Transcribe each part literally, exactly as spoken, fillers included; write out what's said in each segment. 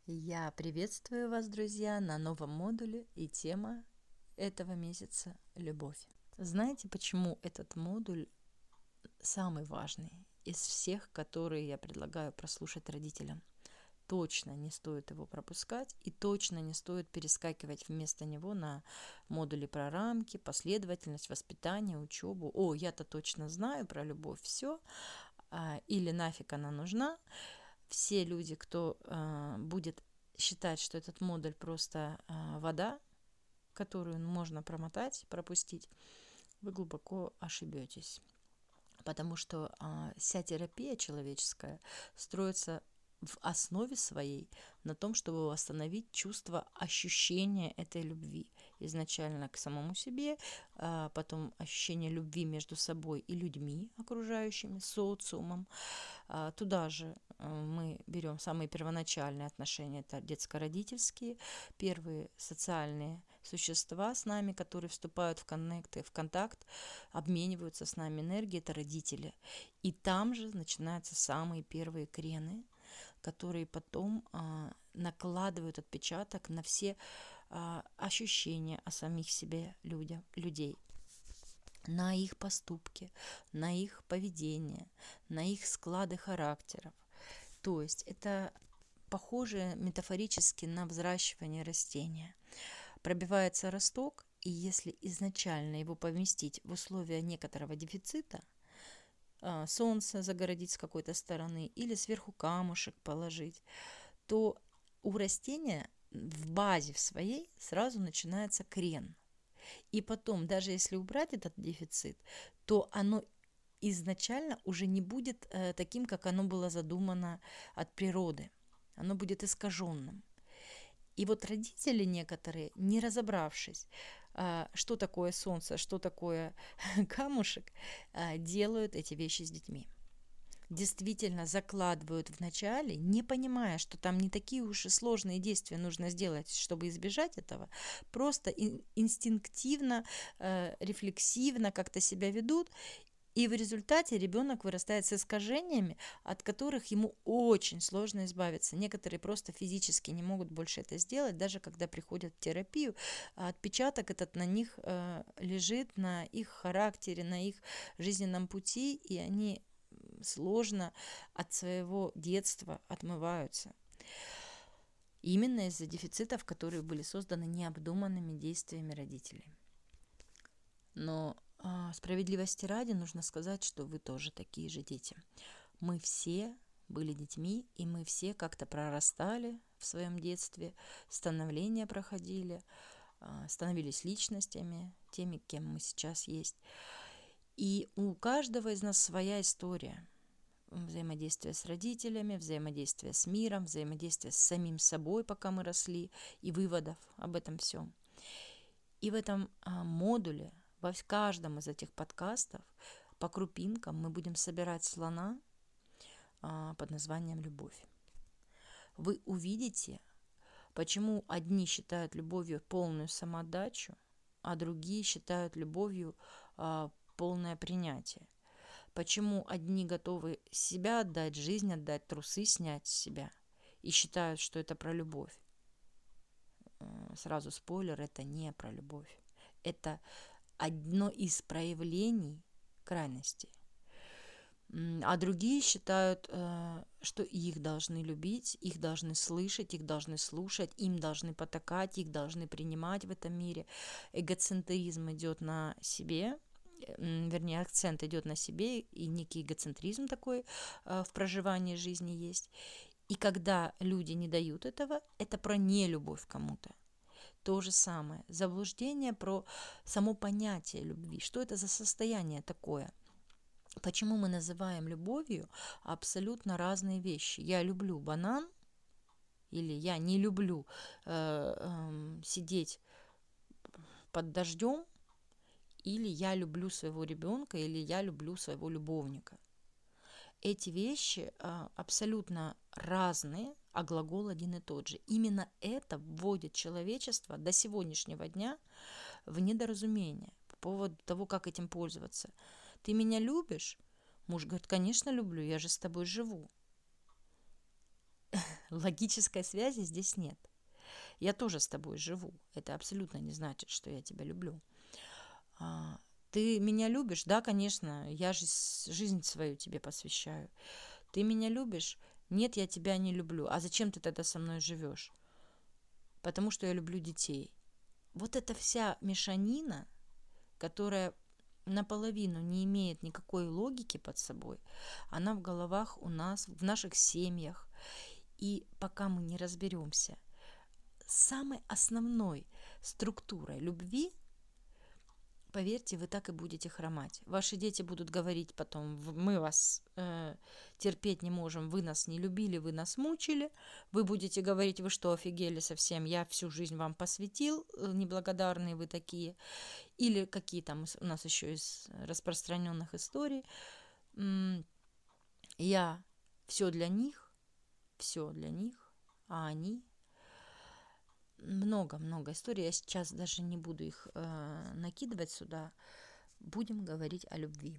Я приветствую вас, друзья, на новом модуле, и тема этого месяца – любовь. Знаете, почему этот модуль самый важный из всех, которые я предлагаю прослушать родителям? Точно не стоит его пропускать, и точно не стоит перескакивать вместо него на модули про рамки, последовательность, воспитание, учебу. О, я-то точно знаю про любовь все, или нафиг она нужна. Все люди, кто э, будет считать, что этот модуль просто э, вода, которую можно промотать, пропустить, вы глубоко ошибетесь. Потому что э, вся терапия человеческая строится в основе своей на том, чтобы восстановить чувство ощущения этой любви. Изначально к самому себе, а потом ощущение любви между собой и людьми окружающими, социумом. А туда же мы берем самые первоначальные отношения, это детско-родительские, первые социальные существа с нами, которые вступают в коннект, в контакт, обмениваются с нами энергией, это родители. И там же начинаются самые первые крены, которые потом а, накладывают отпечаток на все а, ощущения о самих себе людях, людей, на их поступки, на их поведение, на их склады характеров. То есть это похоже метафорически на взращивание растения. Пробивается росток, и если изначально его поместить в условия некоторого дефицита, солнце загородить с какой-то стороны или сверху камушек положить, то у растения в базе в своей сразу начинается крен. И потом, даже если убрать этот дефицит, то оно изначально уже не будет э, таким, как оно было задумано от природы. Оно будет искаженным. И вот родители некоторые, не разобравшись, э, что такое солнце, что такое камушек, э, делают эти вещи с детьми. Действительно закладывают в начале, не понимая, что там не такие уж и сложные действия нужно сделать, чтобы избежать этого, просто ин- инстинктивно, э, рефлексивно как-то себя ведут, и в результате ребенок вырастает с искажениями, от которых ему очень сложно избавиться. Некоторые просто физически не могут больше это сделать, даже когда приходят в терапию, отпечаток этот на них э, лежит, на их характере, на их жизненном пути, и они сложно от своего детства отмываются. Именно из-за дефицитов, которые были созданы необдуманными действиями родителей. Но а, справедливости ради нужно сказать, что вы тоже такие же дети. Мы все были детьми, и мы все как-то прорастали в своем детстве, становление проходили, а, становились личностями, теми, кем мы сейчас есть. И у каждого из нас своя история. Взаимодействие с родителями, взаимодействие с миром, взаимодействие с самим собой, пока мы росли, и выводов об этом всем. И в этом а, модуле, во каждом из этих подкастов, по крупинкам мы будем собирать слона а, под названием «Любовь». Вы увидите, почему одни считают любовью полную самоотдачу, а другие считают любовью а, полное принятие. Почему одни готовы себя отдать, жизнь отдать, трусы снять с себя и считают, что это про любовь. Сразу спойлер, это не про любовь. Это одно из проявлений крайности. А другие считают, что их должны любить, их должны слышать, их должны слушать, им должны потакать, их должны принимать в этом мире. Эгоцентризм идет на себе, вернее, акцент идет на себе, и некий эгоцентризм такой э, в проживании жизни есть. И когда люди не дают этого, это про нелюбовь к кому-то. То же самое. Заблуждение про само понятие любви. Что это за состояние такое? Почему мы называем любовью абсолютно разные вещи? Я люблю банан, или я не люблю э, э, сидеть под дождем, или я люблю своего ребенка, или я люблю своего любовника. Эти вещи а, абсолютно разные, а глагол один и тот же. Именно это вводит человечество до сегодняшнего дня в недоразумение по поводу того, как этим пользоваться. Ты меня любишь? Муж говорит, конечно, люблю, я же с тобой живу. логической связи здесь нет. Я тоже с тобой живу. Это абсолютно не значит, что я тебя люблю. А, Ты меня любишь? Да, конечно. Я же с- жизнь свою тебе посвящаю. Ты меня любишь? Нет, я тебя не люблю. А зачем ты тогда со мной живешь? Потому что я люблю детей. Вот эта вся мешанина, которая наполовину не имеет никакой логики под собой, она в головах у нас, в наших семьях. И пока мы не разберемся с самой основной структурой любви, поверьте, вы так и будете хромать. Ваши дети будут говорить потом: мы вас э, терпеть не можем, вы нас не любили, вы нас мучили. Вы будете говорить: вы что, офигели совсем, я всю жизнь вам посвятил, неблагодарные вы такие. Или какие там у нас еще из распространенных историй. Я все для них, все для них, а они... Много-много историй. Я сейчас даже не буду их э, накидывать сюда. Будем говорить о любви.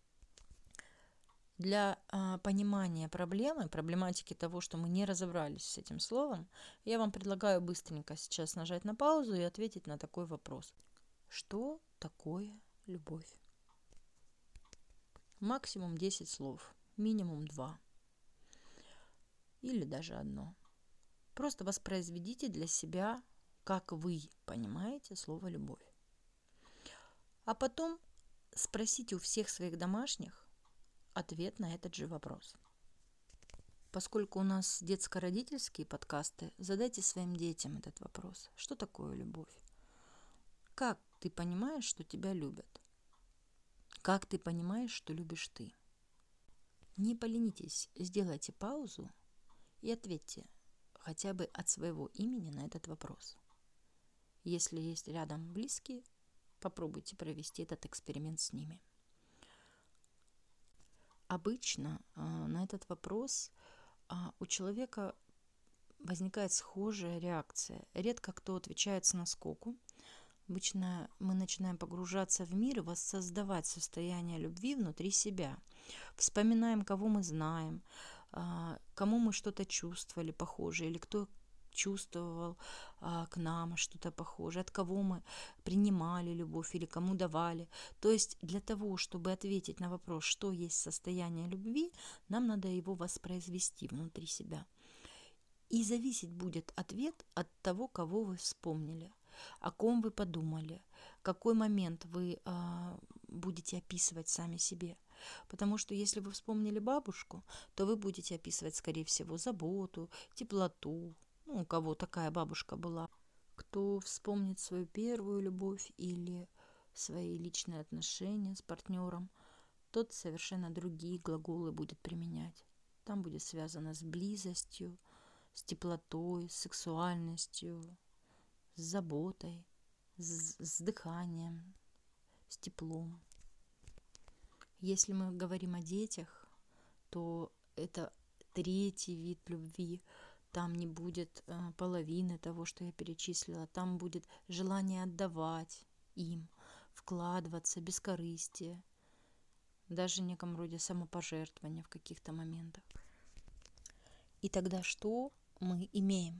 Для э, понимания проблемы, проблематики того, что мы не разобрались с этим словом, я вам предлагаю быстренько сейчас нажать на паузу и ответить на такой вопрос. Что такое любовь? Максимум десять слов, минимум два. Или даже одно. Просто воспроизведите для себя, как вы понимаете слово «любовь». А потом спросите у всех своих домашних ответ на этот же вопрос. Поскольку у нас детско-родительские подкасты, задайте своим детям этот вопрос. Что такое любовь? Как ты понимаешь, что тебя любят? Как ты понимаешь, что любишь ты? Не поленитесь, сделайте паузу и ответьте хотя бы от своего имени на этот вопрос. Если есть рядом близкие, попробуйте провести этот эксперимент с ними. Обычно э, на этот вопрос э, у человека возникает схожая реакция. Редко кто отвечает с наскоку. Обычно мы начинаем погружаться в мир и воссоздавать состояние любви внутри себя. Вспоминаем, кого мы знаем, кому мы что-то чувствовали похожее, или кто чувствовал а, к нам что-то похожее, от кого мы принимали любовь или кому давали. То есть для того, чтобы ответить на вопрос, что есть состояние любви, нам надо его воспроизвести внутри себя. И зависеть будет ответ от того, кого вы вспомнили, о ком вы подумали, какой момент вы а, будете описывать сами себе. Потому что если вы вспомнили бабушку, то вы будете описывать, скорее всего, заботу, теплоту. Ну, у кого такая бабушка была. Кто вспомнит свою первую любовь или свои личные отношения с партнером, тот совершенно другие глаголы будет применять. Там будет связано с близостью, с теплотой, с сексуальностью, с заботой, с, с дыханием, с теплом. Если мы говорим о детях, то это третий вид любви. Там не будет э, половины того, что я перечислила. Там будет желание отдавать им, вкладываться, бескорыстие, даже в неком роде самопожертвования в каких-то моментах. И тогда что мы имеем?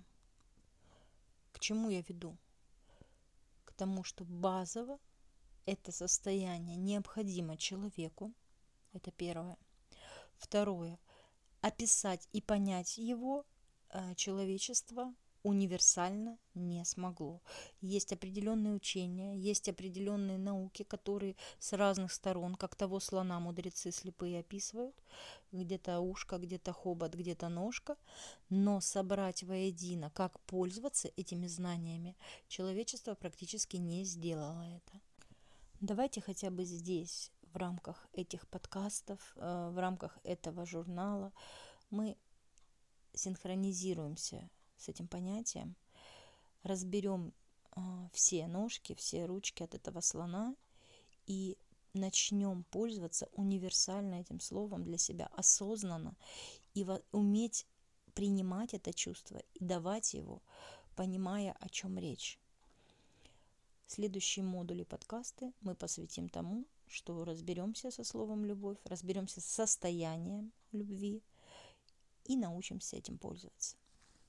К чему я веду? К тому, что базово это состояние необходимо человеку. Это первое. Второе. Описать и понять его э, человечество универсально не смогло. Есть определенные учения, есть определенные науки, которые с разных сторон, как того слона мудрецы слепые описывают, где-то ушко, где-то хобот, где-то ножка, но собрать воедино, как пользоваться этими знаниями, человечество практически не сделало это. Давайте хотя бы здесь, в рамках этих подкастов, э, в рамках этого журнала, мы синхронизируемся с этим понятием, разберем э, все ножки, все ручки от этого слона и начнем пользоваться универсально этим словом для себя осознанно и во- уметь принимать это чувство и давать его, понимая, о чем речь. Следующие модули подкасты мы посвятим тому, что разберемся со словом «любовь», разберемся с состоянием любви и научимся этим пользоваться.